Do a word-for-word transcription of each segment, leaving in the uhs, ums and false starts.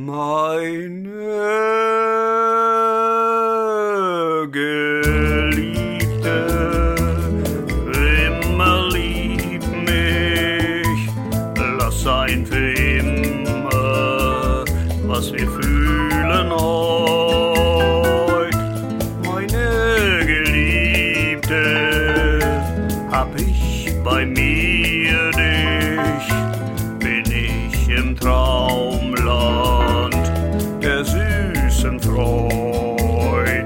Meine Geliebte, immer lieb mich, lass sein für immer, was wir fühlen heut. Meine Geliebte, hab ich bei mir dich, bin ich im Traumland der süßen Freud.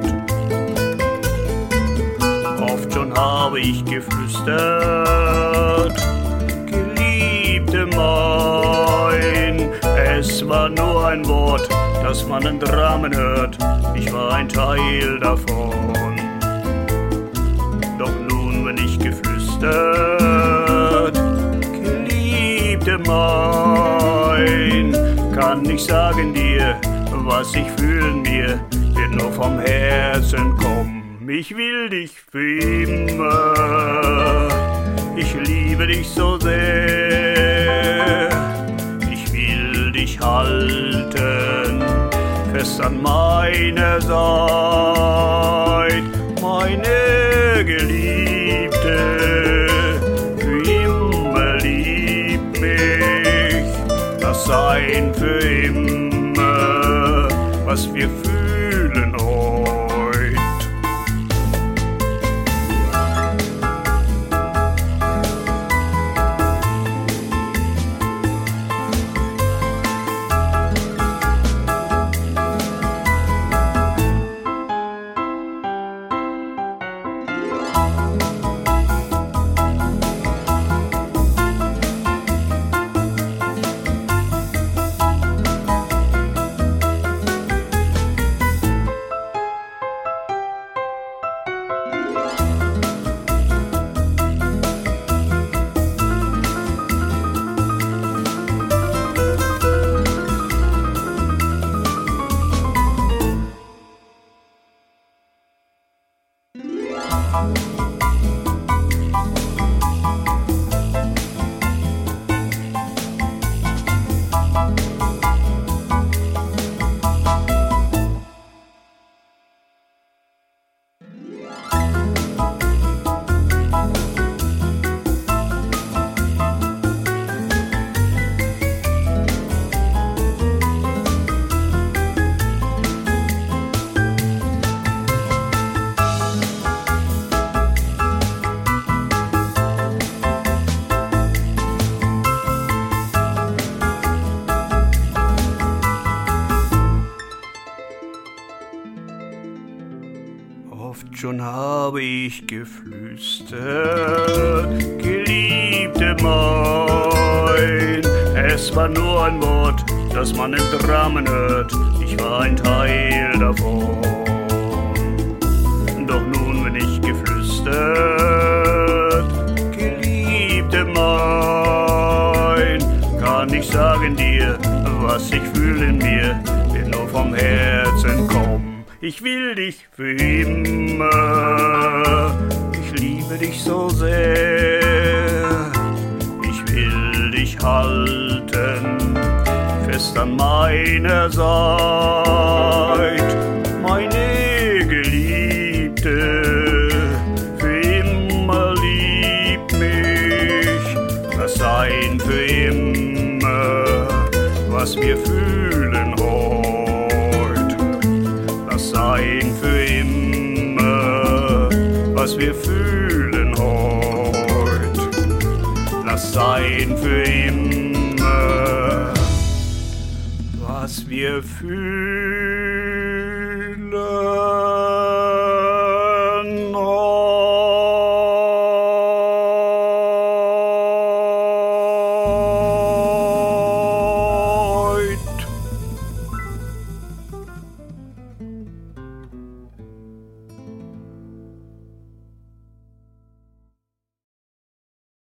Oft schon habe ich geflüstert, Geliebte mein, es war nur ein Wort, dass man in Dramen hört, ich war ein Teil davon. Doch nun, wenn ich geflüstert, Geliebte mein, kann ich sagen dir, was ich fühl in mir, wird nur vom Herzen kommen. Ich will dich für immer, ich liebe dich so sehr, ich will dich halten, fest an meiner Seite, meine Geliebte, für immer lieb mich, lass sein für immer, was wir fühlen heut. Oft schon habe ich geflüstert, Geliebte mein, es war nur ein Wort, das man im Dramen hört, ich war ein Teil davon. Doch nun, wenn ich geflüstert, Geliebte mein, kann ich sagen dir, was ich fühle in mir, wird nur vom Herzen kommen. Ich will dich für immer, ich liebe dich so sehr, ich will dich halten, fest an meiner Seite, meine Geliebte, für immer lieb mich, lass sein für immer, was wir fühlen heute. Sein für immer, was wir fühlen heut. Lass sein für immer, was wir fühlen.